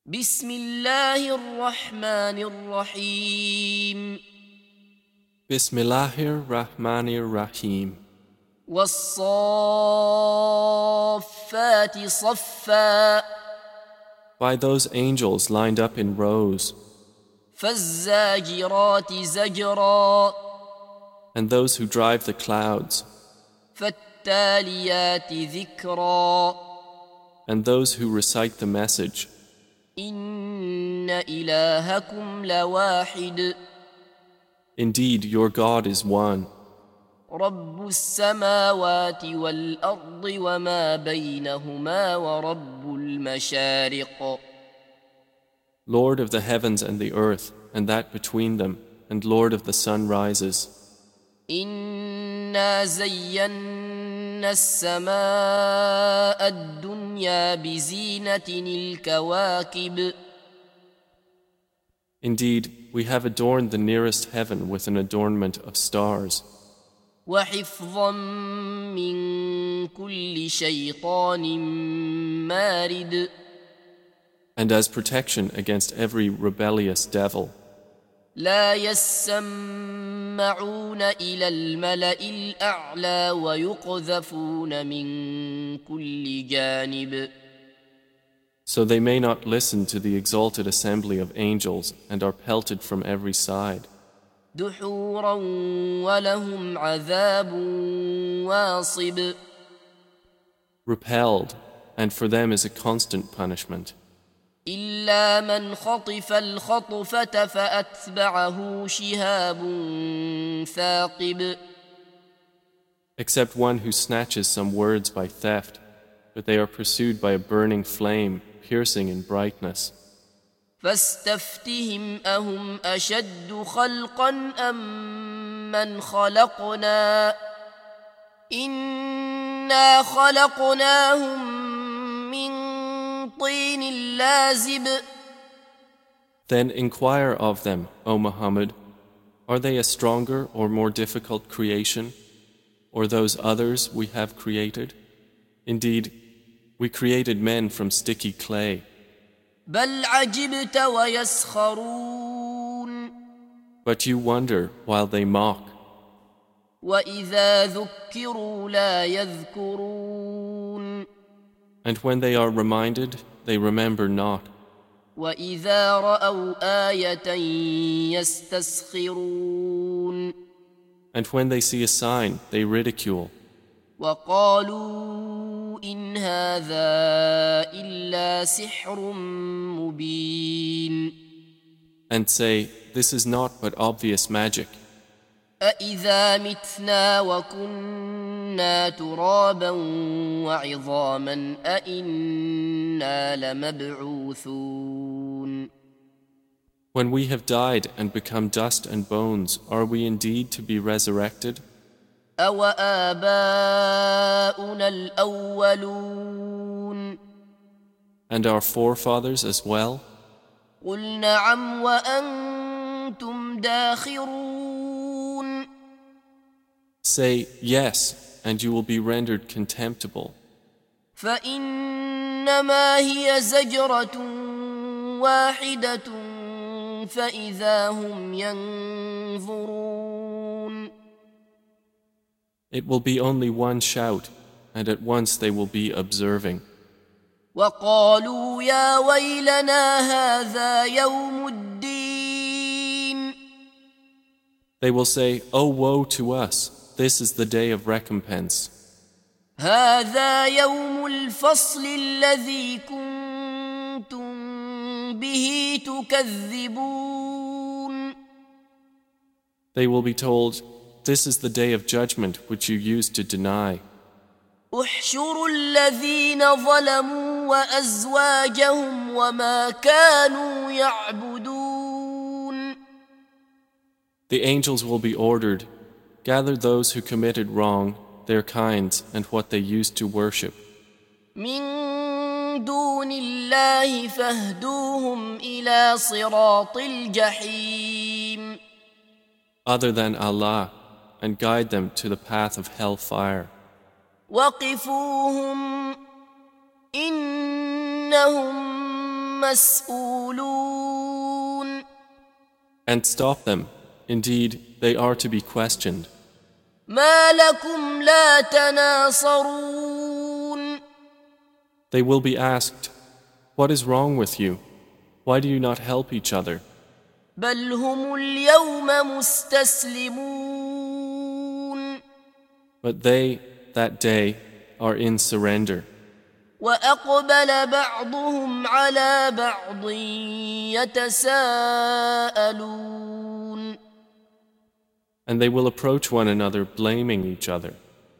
بسم الله الرحمن الرحيم Bismillahir Rahmanir Rahim. والصافات صفا By those angels lined up in rows, فالزاجرات زجرا and those who drive the clouds, فالتاليات ذكرا and those who recite the message. إن إلهكم لواحد Indeed, your God is one, رب السماوات والأرض وما بينهما ورب المشارق Lord of the heavens and the earth, and that between them, and Lord of the sunrises. إنا زينا السماء الدنيا بزينة الكواكب Indeed, we have adorned the nearest heaven with an adornment of stars, وحفظا من كل شيطان مارد and as protection against every rebellious devil. لا يسمعون إلى الملأ الأعلى ويقذفون من كل جانب So they may not listen to the exalted assembly of angels and are pelted from every side. دحورا ولهم عذاب واصب Repelled, and for them is a constant punishment. إلا من خطف الخطفة فأتبعه شهاب ثاقب Except one who snatches some words by theft, but they are pursued by a burning flame, piercing in brightness. فاستفتهم أهم أشد خلقا أم من خلقنا إنا خلقناهم من طين لازب Then inquire of them, O Muhammad, are they a stronger or more difficult creation, or those others we have created? Indeed, we created men from sticky clay. بل عجبت ويسخرون But you wonder while they mock, وإذا ذكروا لا يذكرون and when they are reminded, they remember not. وإذا رأوا آية يستسخرون And when they see a sign, they ridicule, وقالوا إن هذا إلا سحر مبين and say, This is not but obvious magic. أإذا متنا وكنا ترابا وعظاما أإنا لمبعوثون When we have died and become dust and bones, are we indeed to be resurrected? أوآباؤنا الأولون And our forefathers as well? قل نعم وأنتم داخرون Say, Yes, and you will be rendered contemptible. فإنما هي زجرة واحدة فإذا هم ينظرون It will be only one shout, and at once they will be observing. وقالوا يا ويلنا هذا يوم الدين They will say, Oh, woe to us! This is the day of recompense. هذا يوم الفصل الذي كنتم به تكذبون They will be told, This is the day of judgment which you used to deny. احشروا الذين ظلموا وأزواجهم وما كانوا يعبدون The angels will be ordered, Gather those who committed wrong, their kinds, and what they used to worship. من دون الله فاهدوهم إلى صراط الجحيم Other than Allah, and guide them to the path of hellfire. وقفوهم إنهم مسؤولون. And stop them. Indeed, they are to be questioned. ما لكم لا تناصرون. They will be asked, "What is wrong with you? Why do you not help each other?" بل هم اليوم مستسلمون. But they, that day, are in surrender. وأقبل بعضهم على بعض يتساءلون. And they will approach one another blaming each other.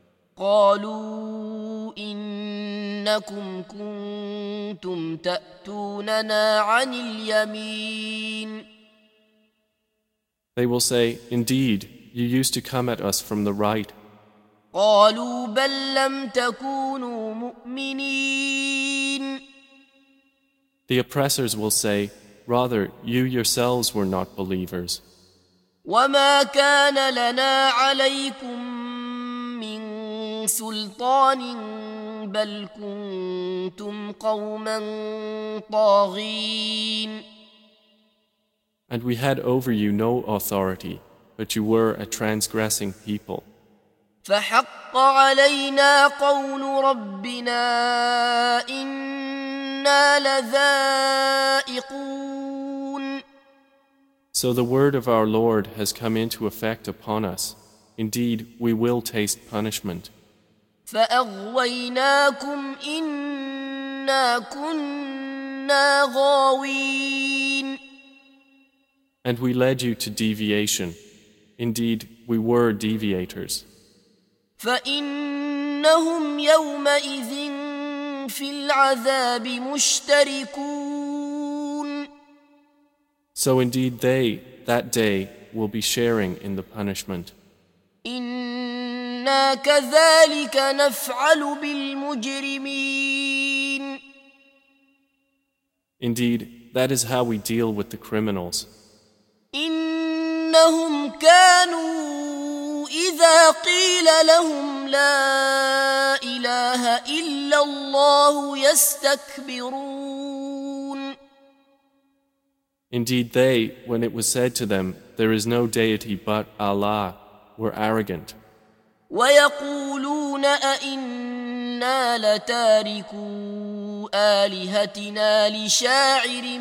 قالوا إنكم كنتم تأتوننا عن اليمين. They will say, "Indeed, you used to come at us from the right." قالوا بل لم تكونوا مؤمنين. The oppressors will say, "Rather, you yourselves were not believers. وما كان لنا عليكم من سلطان بل كنتم قوما طاغين. And we had over you no authority, but you were a transgressing people. فحق علينا قول ربنا إنا لذائقون. So the word of our Lord has come into effect upon us. Indeed, we will taste punishment. فأغويناكم إنا كنا غاوين. And we led you to deviation. Indeed, we were deviators. فإنهم يومئذ في العذاب مشتركون. So indeed they, that day, will be sharing in the punishment. إنا كذلك نفعل بالمجرمين. Indeed, that is how we deal with the criminals. إنهم كانوا إذا قيل لهم لا إله إلا الله يستكبرون. Indeed they, when it was said to them, "There is no deity but Allah," were arrogant. ويقولون أئنا لتاركو آلهتنا لشاعر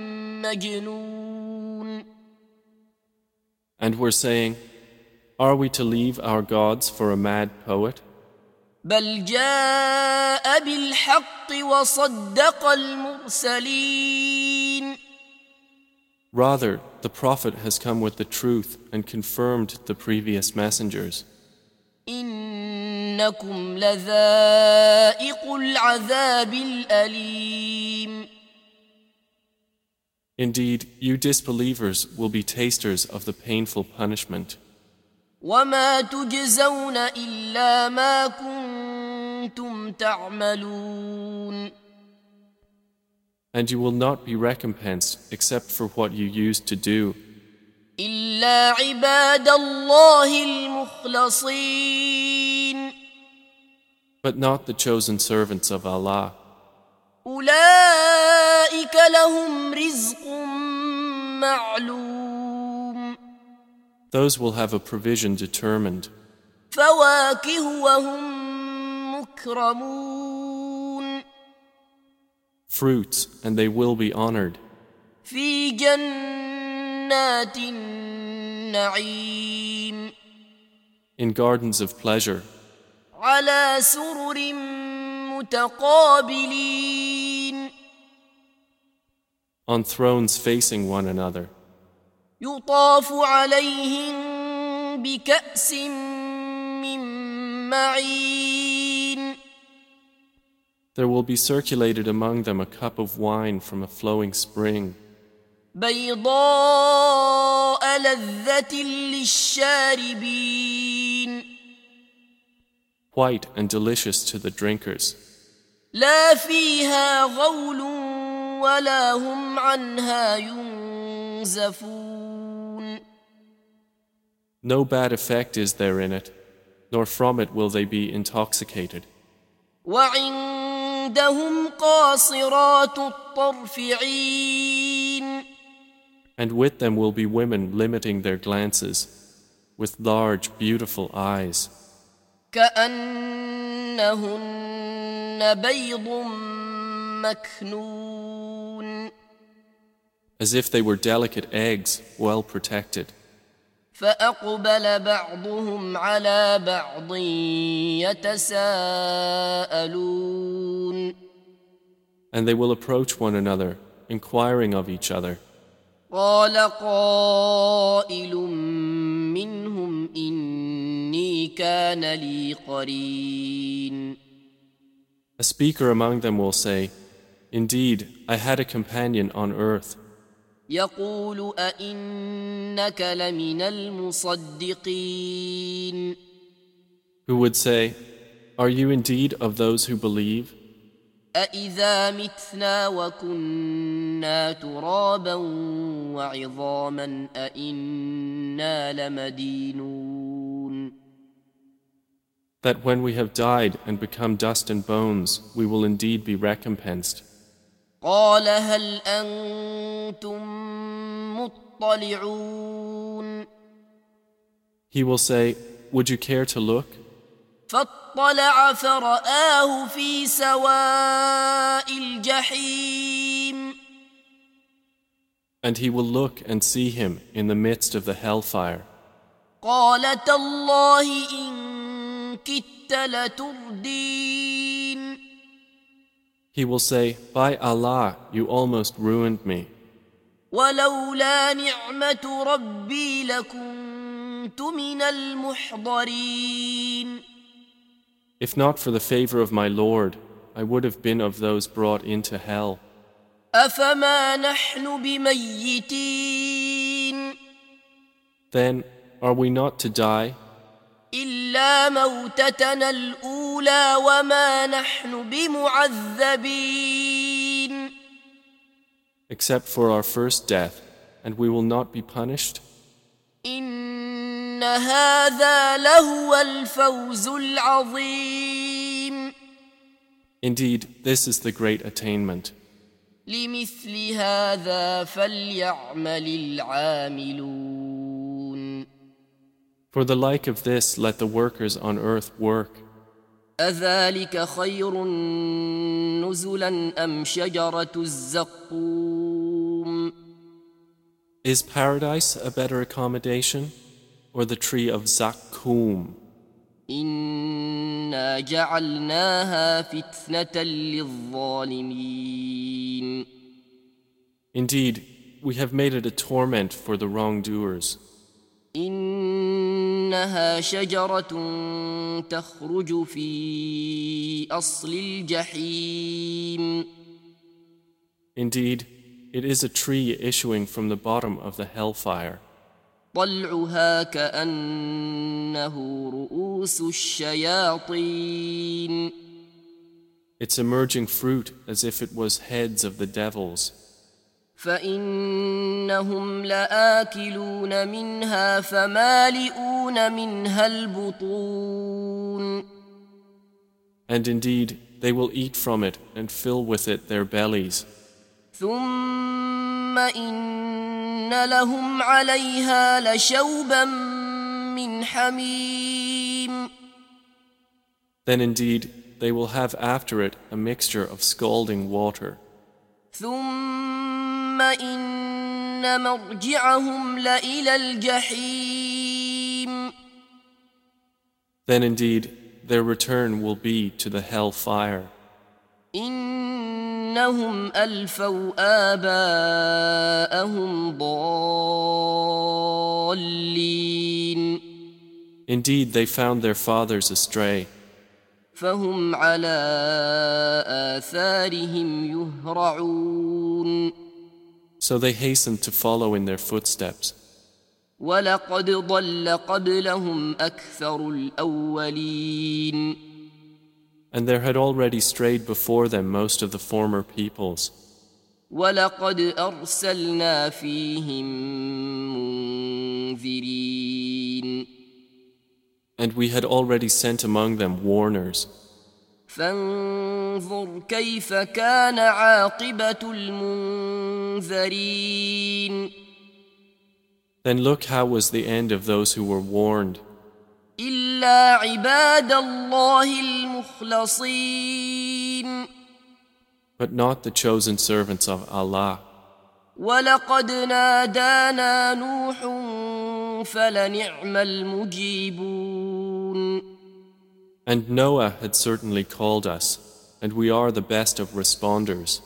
مجنون. And were saying, "Are we to leave our gods for a mad poet?" بل جاء بالحق وصدق المرسلين. Rather, the Prophet has come with the truth and confirmed the previous messengers. إنكم لذائق العذاب الأليم. Indeed, you disbelievers will be tasters of the painful punishment. وما تجزون إلا ما كنتم تعملون. And you will not be recompensed except for what you used to do. إلا عباد الله المخلصين. But not the chosen servants of Allah. أولئك لهم رزق معلوم. Those will have a provision determined. فواكه وهم مكرمون. Fruits, and they will be honored. في جنات النعيم. In gardens of pleasure. على سرر متقابلين. On thrones facing one another. يطاف عليهم بكأس من معين. There will be circulated among them a cup of wine from a flowing spring. بيضاء لذة للشاربين. White and delicious to the drinkers. لا فيها غول ولا هم عنها ينزفون. No bad effect is there in it, nor from it will they be intoxicated. وعندهم وعندهم قاصرات الطرف عين. And with them will be women limiting their glances, with large, beautiful eyes, كأنهن بيض مكنون. as if they were delicate eggs, well protected. فأقبل بعضهم على بعض يتساءلون. And they will approach one another, inquiring of each other. قال قائل منهم إني كان لي قرين. A speaker among them will say, "Indeed, I had a companion on earth." يقول أئنك لمن المصدقين. Who would say, "Are you indeed of those who believe? أإذا متنا وكنا ترابا وعظاما أإنا لمدينون. That when we have died and become dust and bones, we will indeed be recompensed." قال هل أنتم مطلعون. He will say, "Would you care to look?" فاطلع فرآه في سواء الجحيم. And he will look and see him in the midst of the hellfire. قال تالله إن كدت لتردين. He will say, "By Allah, you almost ruined me. ولولا نعمة ربي لكنت من المحضرين. If not for the favor of my Lord, I would have been of those brought into hell." أفما نحن بميتين. Then, are we not to die? إلا موتتنا الأولى وما نحن بمعذبين. Except for our first death, and we will not be punished? إن هذا لهو الفوز العظيم. Indeed, this is the great attainment. لمثل هذا فليعمل العاملون. For the like of this, let the workers on earth work. أذلك خير نزلا أم شجرة الزقوم. Is paradise a better accommodation, or the tree of Zakkum? إنا جعلناها فتنة للظالمين. Indeed, we have made it a torment for the wrongdoers. إنها شجرة تخرج في أصل الجحيم. Indeed, it is a tree issuing from the bottom of the hellfire. طلعها كأنه رؤوس الشياطين. Its emerging fruit as if it was heads of the devils. فإنهم لآكلون منها فمالئون منها البطون. And indeed, they will eat from it and fill with it their bellies. ثم إن لهم عليها لشوبا من حميم. Then indeed, they will have after it a mixture of scalding water. ثم إن مرجعهم لإلى الجحيم. Then indeed, their return will be to the hell fire. إنهم ألفوا آباءهم ضالين. Indeed, they found their fathers astray. فهم على آثارهم يهرعون. So they hastened to follow in their footsteps. ولقد ضل قبلهم أكثر الأولين. And there had already strayed before them most of the former peoples. ولقد أرسلنا فيهم منذرين. And we had already sent among them warners. فانظر فانظر كيف كان عاقبة المنذرين. Then look how was the end of those who were warned. إلا عباد الله المخلصين. But not the chosen servants of Allah. ولقد نادانا نوح فلنعم المجيبون. And Noah had certainly called us, and we are the best of responders.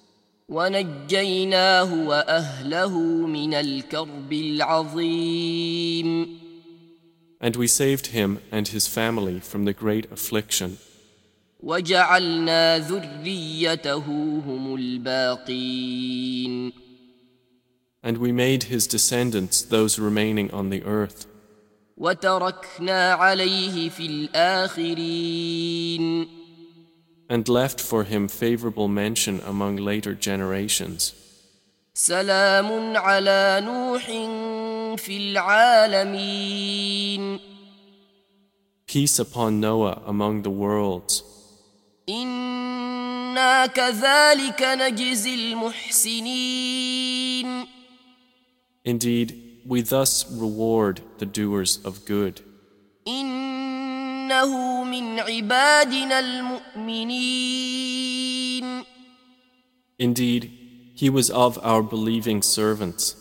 ونجيناه وأهله من الكرب العظيم. And we saved him and his family from the great affliction. وجعلنا ذريته هم الباقين. And we made his descendants those remaining on the earth. وتركنا عليه في الآخرين. And left for him favorable mention among later generations. سلام على نوح في العالمين. Peace upon Noah among the worlds. إنا كذلك نجزي المحسنين. Indeed, we thus reward the doers of good. إنه من عبادنا المؤمنين. Indeed, he was of our believing servants.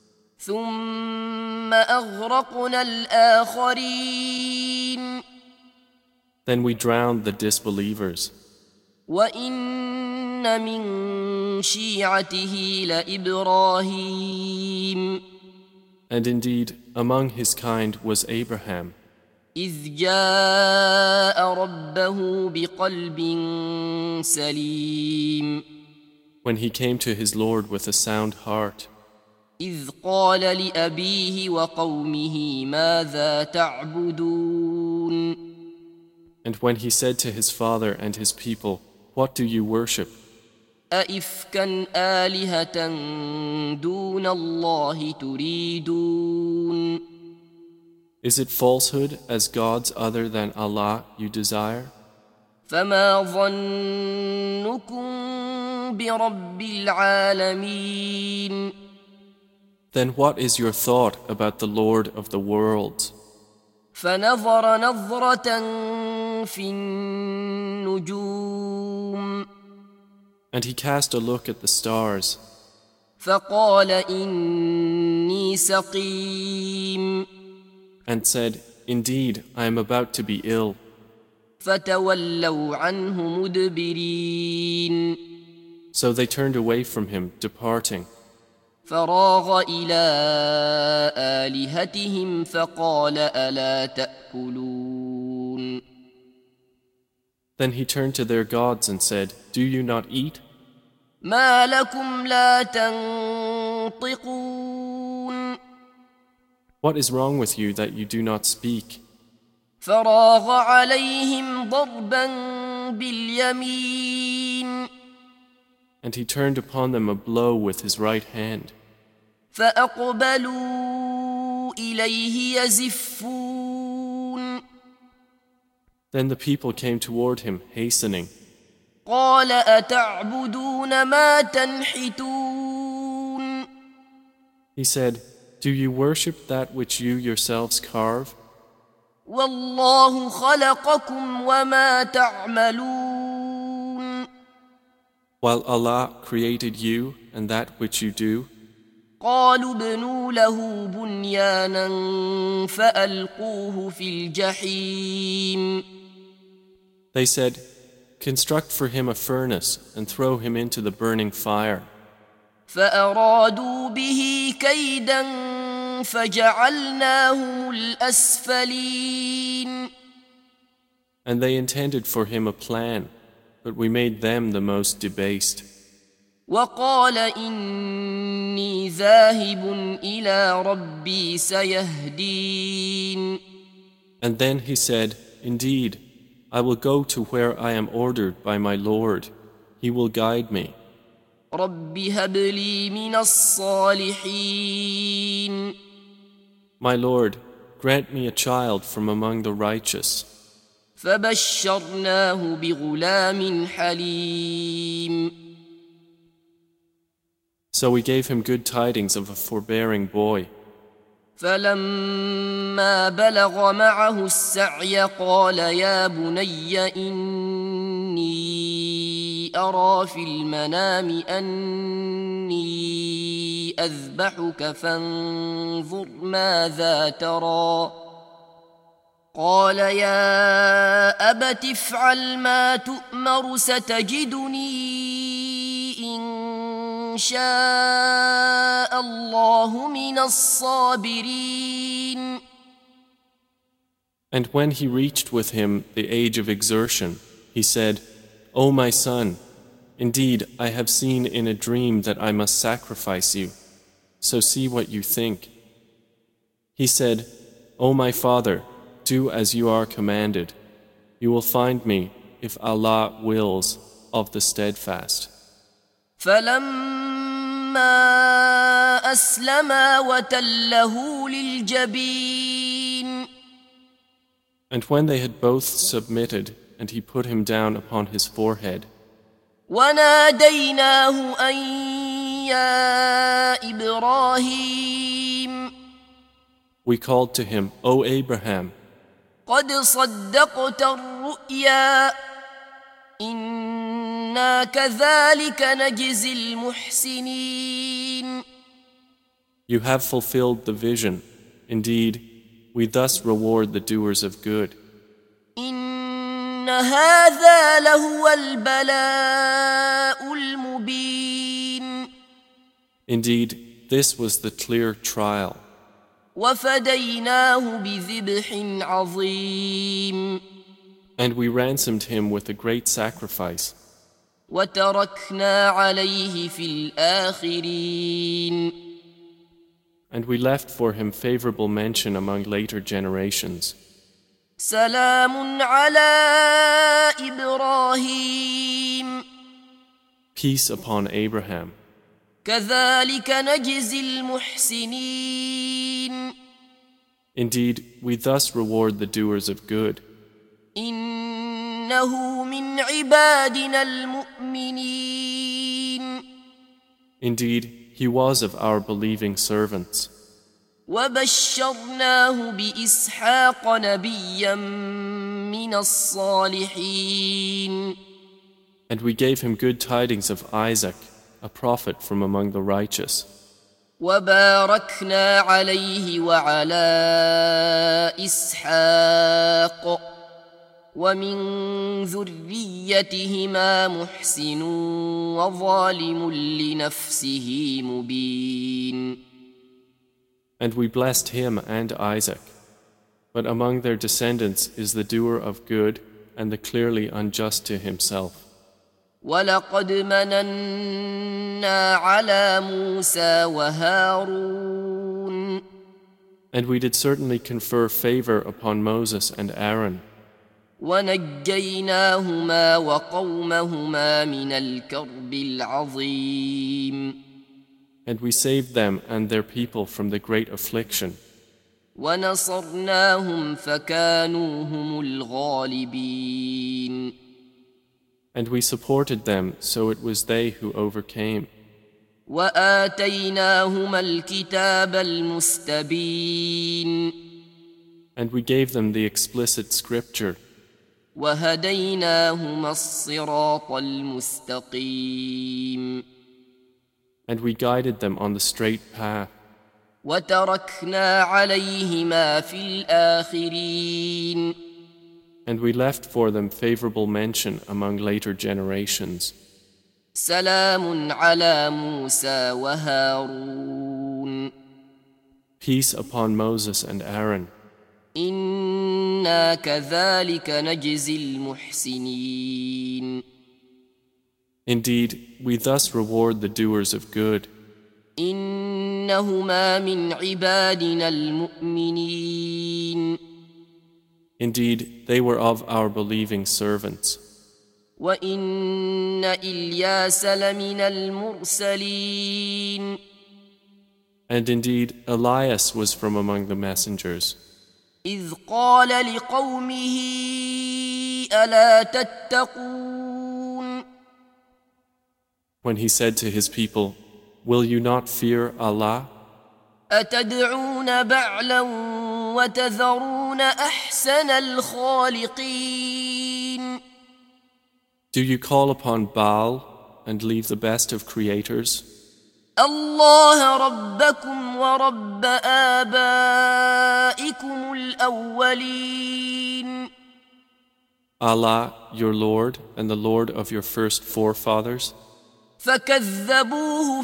ثم أغرقنا الآخرين. Then we drowned the disbelievers. وإن من شيعته لإبراهيم. And indeed, among his kind was Abraham, إذ جاء ربه بقلب سليم. when he came to his Lord with a sound heart, إذ قال لأبيه وقومه ماذا تعبدون. and when he said to his father and his people, "What do you worship? أئفكا آلهة دون الله تريدون. Is it falsehood as gods other than Allah you desire? فما ظنكم برب العالمين. Then what is your thought about the Lord of the worlds?" فنظر نظرة في النجوم. And he cast a look at the stars, فقال إني سقيم. and said, "Indeed, I am about to be ill." فتولوا عنه مدبرين. So they turned away from him, departing. فراغ إلى آلهتهم فقال ألا تأكلون. Then he turned to their gods and said, "Do you not eat? ما لكم لا تنطقون. What is wrong with you that you do not speak?" فراغ عليهم ضربا باليمين. And he turned upon them a blow with his right hand. فأقبلوا إليه يزفون. Then the people came toward him, hastening. قال أتعبدون ما تنحتون. He said, "Do you worship that which you yourselves carve? والله خلقكم وما تعملون. While Allah created you and that which you do." قالوا ابنوا له بنيانا فألقوه في الجحيم. They said, "Construct for him a furnace and throw him into the burning fire." فأرادوا به كيدا فجعلناهم الأسفلين. And they intended for him a plan, but we made them the most debased. وقال إني ذاهب إلى ربي سيهدين. And then he said, "Indeed, I will go to where I am ordered by my Lord. He will guide me. رب هب لي من الصالحين. My Lord, grant me a child from among the righteous." فبشرناه بغلام حليم. So we gave him good tidings of a forbearing boy. فلما بلغ معه السعي قال يا بني إني أرى في المنام أني أذبحك فانظر ماذا ترى. قال يا أبت افعل ما تؤمر ستجدني إن شاء الله من الصابرين. And when he reached with him the age of exertion, he said, O my son, indeed I have seen in a dream that I must sacrifice you, so see what you think. He said, O my father, do as you are commanded. You will find me, if Allah wills, of the steadfast. فلما أسلما وتله للجبين. And when they had both submitted, and he put him down upon his forehead, وناديناه أن يا إبراهيم. we called to him, O Abraham, قد صدقت الرؤيا إنا كذلك نجزي المحسنين. you have fulfilled the vision. Indeed, we thus reward the doers of good. إن هذا لهو البلاء المبين. Indeed, this was the clear trial. وفديناه بذبح عظيم. And we ransomed him with a great sacrifice. وتركنا عليه في الآخرين. And we left for him favorable mention among later generations. سلام على إبراهيم. Peace upon Abraham. كذلك نجزي المحسنين. Indeed, we thus reward the doers of good. إنه من عبادنا المؤمنين. Indeed, he was of our believing servants. وبشرناه بإسحاق نبيا من الصالحين. And we gave him good tidings of Isaac, a prophet from among the righteous. وباركنا عليه وعلى إسحاق ومن ذريتهما محسن وظالم لنفسه مبين. And we blessed him and Isaac. But among their descendants is the doer of good and the clearly unjust to himself. ولقد مننا على موسى وهارون. And we did certainly confer favor upon Moses and Aaron. ونجيناهما وقومهما من الكرب العظيم. And we saved them and their people from the great affliction. ونصرناهم فكانوا هم الغالبين. And we supported them, so it was they who overcame. وآتيناهما الكتاب المستبين. And we gave them the explicit scripture. وهديناهما الصراط المستقيم. And we guided them on the straight path. وتركنا عليهما في الآخرين. And we left for them favorable mention among later generations. سلام على موسى وهارون. Peace upon Moses and Aaron. إنا كذلك نجزي المحسنين. Indeed, we thus reward the doers of good. إنهما من عبادنا المؤمنين. Indeed, they were of our believing servants. وإن إلياس لمن المرسلين. And indeed, Elias was from among the messengers. إذ قال لقومه ألا تتقون When he said to his people, "Will you not fear Allah? أتدعون بعلا وتذرون أحسن الخالقين Do you call upon Baal and leave the best of creators? الله ربكم ورب آبائكم الأولين Allah, your Lord, and the Lord of your first forefathers?" فكذبوه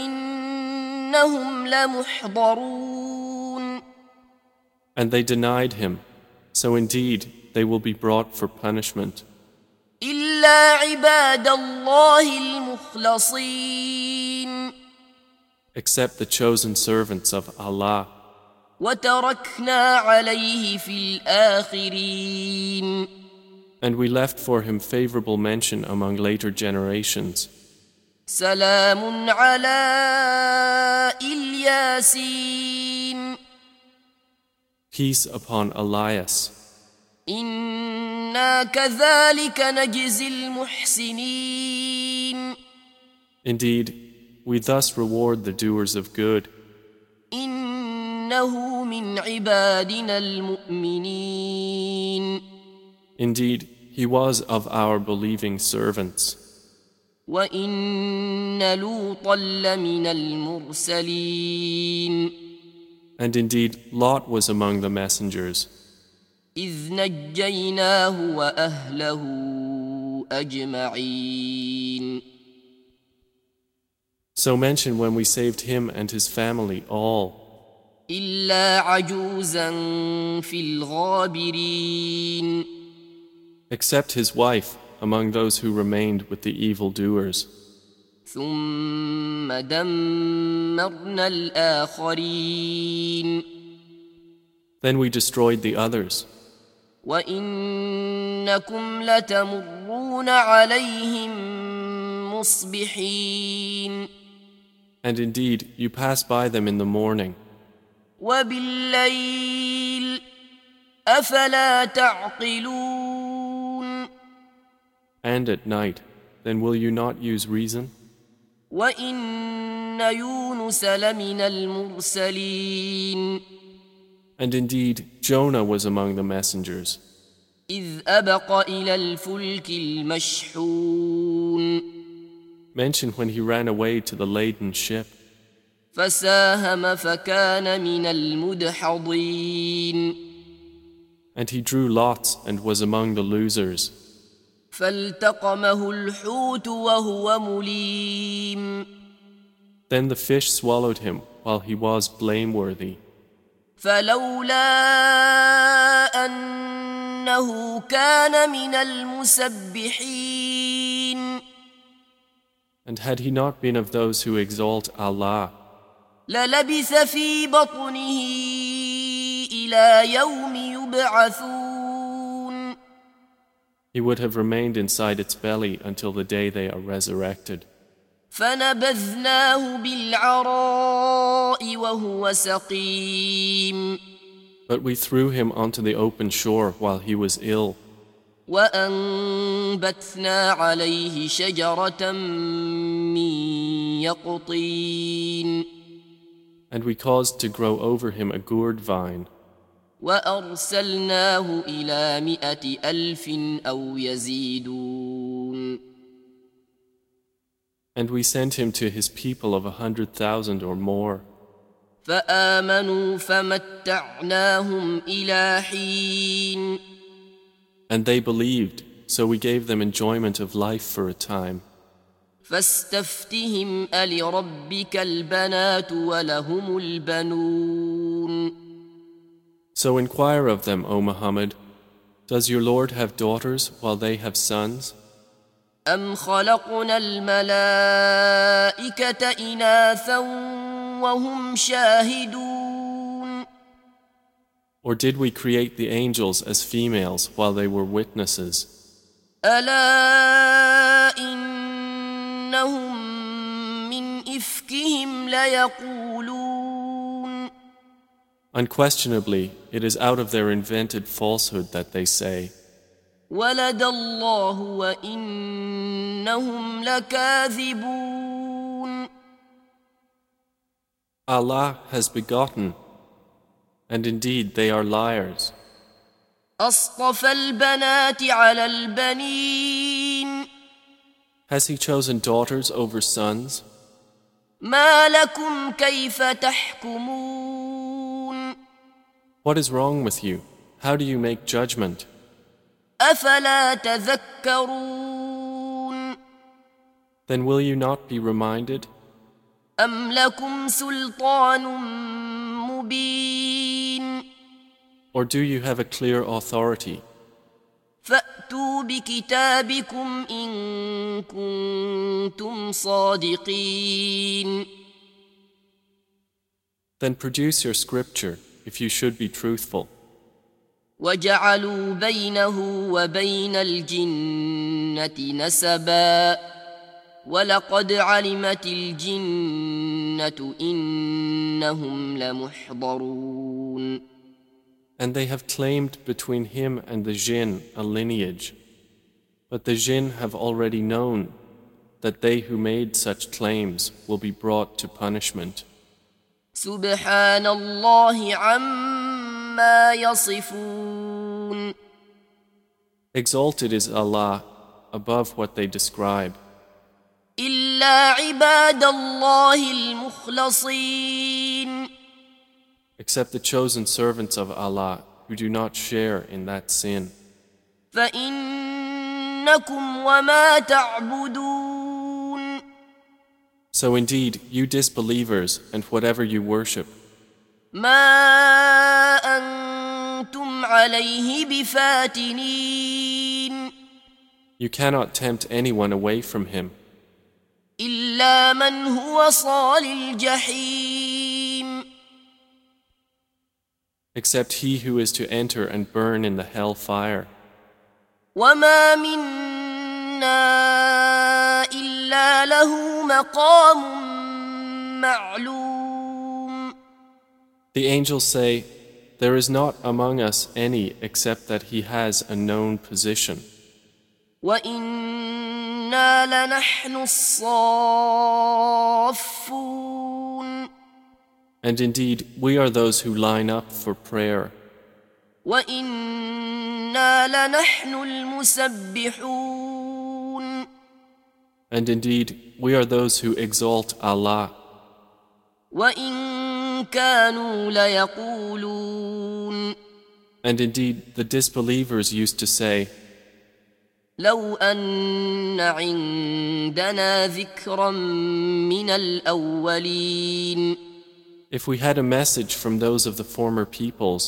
فإنهم لمحضرون And they denied him, so indeed they will be brought for punishment. إلا عباد الله المخلصين Except the chosen servants of Allah. وتركنا عليه في الآخرين And we left for him favorable mention among later generations. سلام على الياسين Peace upon Elias. إنا كذلك نجزي المحسنين Indeed, we thus reward the doers of good. إنه من عبادنا المؤمنين Indeed, he was of our believing servants. وإن لوطا لمن المرسلين And indeed, Lot was among the messengers. إذ نجيناه وأهله أجمعين So mention when we saved him and his family all, إلا عجوزا في الغابرين except his wife among those who remained with the evildoers. ثم دمرنا الآخرين Then we destroyed the others. وإنكم لتمرون عليهم مصبحين And indeed, you pass by them in the morning. وبالليل أفلا تعقلون And at night, then will you not use reason? وإن يونس لمن المرسلين And indeed, Jonah was among the messengers. إذ أبق إلى الفلك المشحون Mention when he ran away to the laden ship. فساهم فكان من المدحضين And he drew lots and was among the losers. فالتقمه الحوت وهو مليم Then the fish swallowed him while he was blameworthy. فلولا أنه كان من المسبحين And had he not been of those who exalt Allah, للبث في بطنه إلى يوم يبعثون he would have remained inside its belly until the day they are resurrected. فنبذناه بالعراء وهو سقيم But we threw him onto the open shore while he was ill, وأنبتنا عليه شجرة من يقطين and we caused to grow over him a gourd vine, وأرسلناه إلى 100,000 أو يزيدون and we sent him to his people of 100,000 or more. فآمنوا فمتعناهم إلى حين And they believed, so we gave them enjoyment of life for a time. فاستفتهم ألربك البنات ولهم البنون So inquire of them, O Muhammad, does your Lord have daughters while they have sons? أم خلقنا الملائكة إناثا وهم شاهدون Or did we create the angels as females while they were witnesses? ألا إنهم من إفكهم ليقولون Unquestionably, it is out of their invented falsehood that they say, ولد الله وإنهم لكاذبون. Allah has begotten, and indeed they are liars. أصطفى البنات على البنين. Has He chosen daughters over sons? ما لكم كيف تحكمون. What is wrong with you? How do you make judgment? أفلا تذكرون. Then will you not be reminded? أم لكم سلطان مبين. Or do you have a clear authority? فأتوا بكتابكم إن كنتم صادقين. Then produce your scripture if you should be truthful. وجعلوا بينه وبين الجنة نسبا ولقد علمت الجنة إنهم لمحضرون. And they have claimed between him and the jinn a lineage. But the jinn have already known that they who made such claims will be brought to punishment. سبحان الله عما يصفون. Exalted is Allah above what they describe, إلا عباد الله المخلصين. except the chosen servants of Allah who do not share in that sin. فإنكم وما تعبدون. So indeed, you disbelievers and whatever you worship, ما أنتم عليه بفاتنين. you cannot tempt anyone away from him, إلا من هو صال الجحيم. except he who is to enter and burn in the hell fire. وما منا إلا له مقام معلوم. The angels say, there is not among us any except that he has a known position. وإنا لنحن الصافون. And indeed, we are those who line up for prayer. وإنا لنحن المسبحون. And indeed, we are those who exalt Allah. وإن كانوا ليقولون. And indeed, the disbelievers used to say, لو أن عندنا ذكرا من الأولين. if we had a message from those of the former peoples,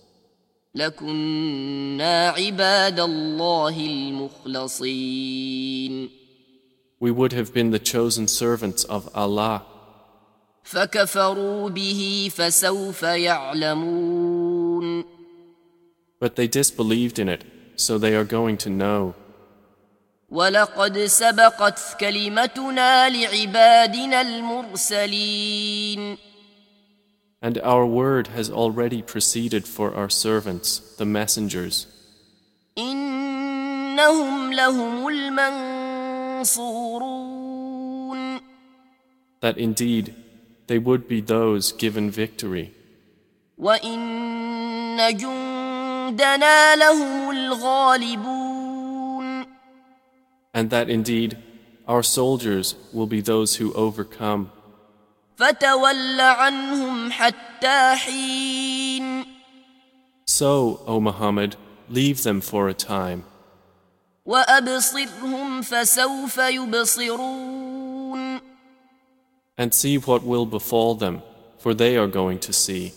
لكنا عباد الله المخلصين. we would have been the chosen servants of Allah. فكفروا به فسوف يعلمون. But they disbelieved in it, so they are going to know. ولقد سبقت كلمتنا لعبادنا المرسلين. And our word has already proceeded for our servants, the messengers. إنهم لهم المنصورون. That indeed, they would be those given victory. وإن جندنا لهم الغالبون. And that indeed, our soldiers will be those who overcome. فتول عنهم حتى حين. So, O Muhammad, leave them for a time, وأبصرهم فسوف يبصرون. and see what will befall them, for they are going to see.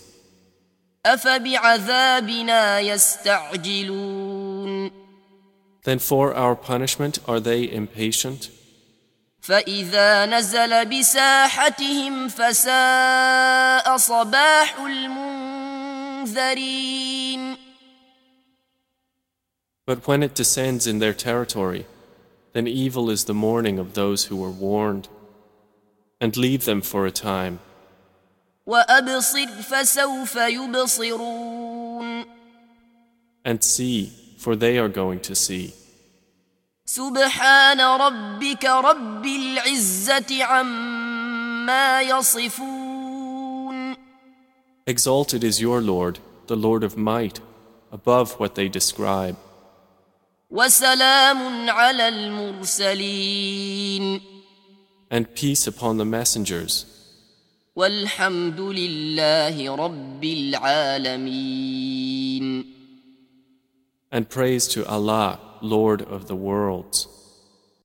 أفبعذابنا يستعجلون. Then for our punishment are they impatient? فإذا نزل بساحتهم فساء صباح المنذرين. But when it descends in their territory, then evil is the morning of those who were warned. And leave them for a time. وأبصر فسوف يبصرون And see, for they are going to see. سبحان ربك رب العزة عما يصفون Exalted is your Lord, the Lord of might, above what they describe. وسلام على المرسلين And peace upon the messengers. والحمد لله رب العالمين And praise to Allah, Lord of the worlds.